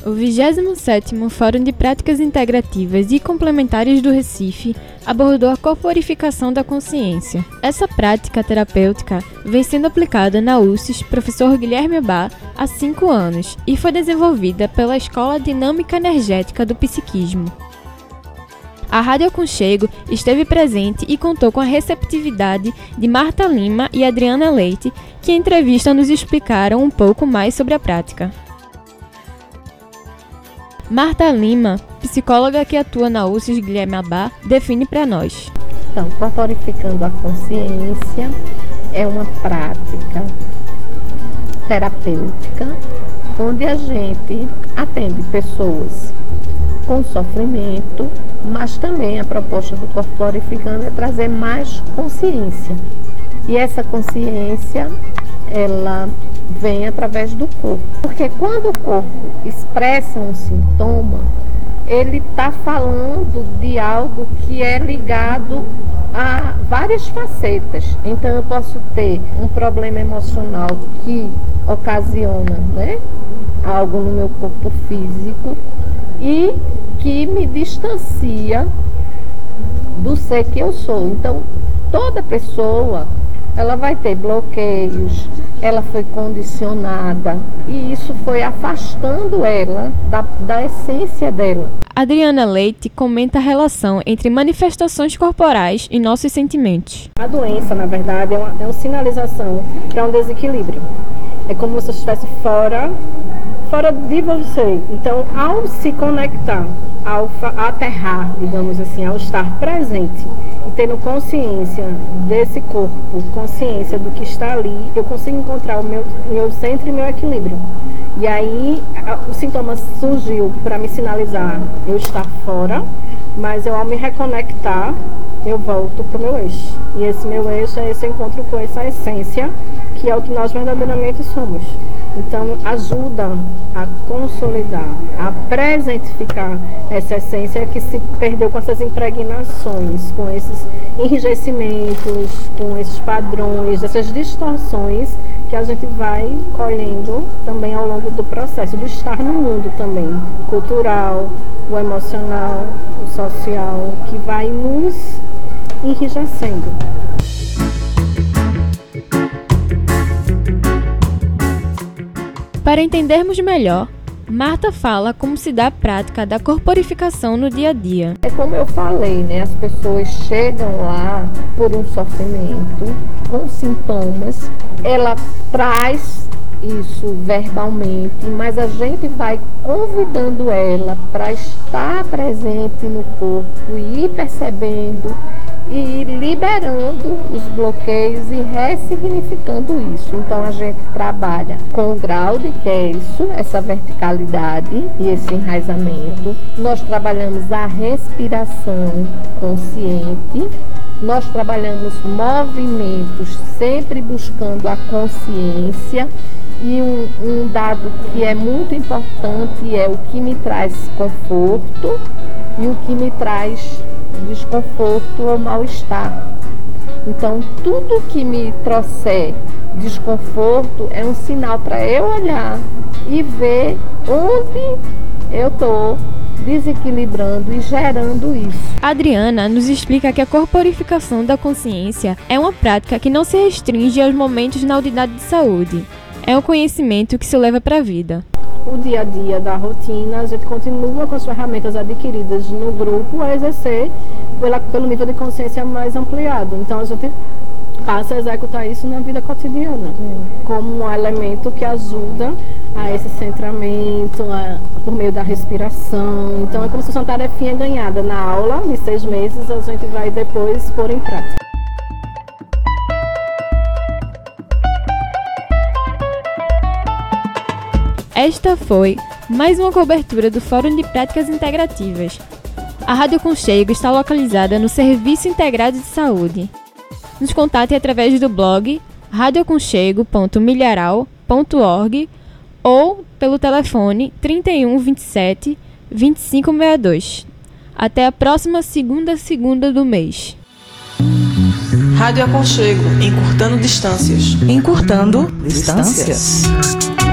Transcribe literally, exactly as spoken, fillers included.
O vigésimo sétimo Fórum de Práticas Integrativas e Complementares do Recife abordou a corporificação da consciência. Essa prática terapêutica vem sendo aplicada na U S S Professor Guilherme Bá há cinco anos e foi desenvolvida pela Escola Dinâmica Energética do Psiquismo. A Rádio Aconchego esteve presente e contou com a receptividade de Marta Lima e Adriana Leite, que em entrevista nos explicaram um pouco mais sobre a prática. Marta Lima, psicóloga que atua na U S S Guilherme Bá, define para nós. Então, corporificando a consciência é uma prática terapêutica onde a gente atende pessoas com sofrimento, mas também a proposta do corporificando é trazer mais consciência. E essa consciência, ela vem através do corpo. Porque quando o corpo expressa um sintoma, ele está falando de algo que é ligado a várias facetas. Então eu posso ter um problema emocional que ocasiona, né, algo no meu corpo físico e que me distancia do ser que eu sou. Então toda pessoa ela vai ter bloqueios, ela foi condicionada e isso foi afastando ela da, da essência dela. Adriana Leite comenta a relação entre manifestações corporais e nossos sentimentos. A doença, na verdade, é uma, é uma sinalização para um desequilíbrio. É como se você estivesse fora, fora de você. Então, ao se conectar, ao aterrar, digamos assim, ao estar presente e tendo consciência desse corpo, consciência do que está ali, eu consigo encontrar o meu, meu centro e meu equilíbrio. E aí, a, o sintoma surgiu para me sinalizar eu estar fora, mas eu, ao me reconectar, eu volto para o meu eixo. E esse meu eixo é esse encontro com essa essência, que é o que nós verdadeiramente somos. Então, ajuda a consolidar, a presentificar essa essência que se perdeu com essas impregnações, com esses enrijecimentos, com esses padrões, essas distorções que a gente vai colhendo também ao longo do processo, do estar no mundo também, cultural, o emocional, o social, que vai nos enrijecendo. Para entendermos melhor, Marta fala como se dá a prática da corporificação no dia a dia. É como eu falei, né? As pessoas chegam lá por um sofrimento, com sintomas, ela traz isso verbalmente, mas a gente vai convidando ela para estar presente no corpo e ir percebendo e liberando os bloqueios e ressignificando isso. Então a gente trabalha com o grau de que é isso, essa verticalidade e esse enraizamento. Nós trabalhamos a respiração consciente, nós trabalhamos movimentos sempre buscando a consciência. E um, um dado que é muito importante é o que me traz conforto e o que me traz desconforto ou mal-estar. Então, tudo que me trouxer desconforto é um sinal para eu olhar e ver onde eu estou desequilibrando e gerando isso. A Adriana nos explica que a corporificação da consciência é uma prática que não se restringe aos momentos na unidade de saúde. É um conhecimento que se leva para a vida. O dia a dia da rotina, a gente continua com as ferramentas adquiridas no grupo a exercer pela, pelo nível de consciência mais ampliado. Então a gente passa a executar isso na vida cotidiana, hum. como um elemento que ajuda a esse centramento, a, por meio da respiração. Então é como se fosse uma tarefinha ganhada na aula, em seis meses a gente vai depois pôr em prática. Esta foi mais uma cobertura do Fórum de Práticas Integrativas. A Rádio Aconchego está localizada no Serviço Integrado de Saúde. Nos contate através do blog radio aconchego ponto milharal ponto org ou pelo telefone trinta e um, vinte e sete, vinte e cinco sessenta e dois. Até a próxima segunda segunda do mês. Rádio Aconchego, encurtando distâncias. Encurtando distâncias.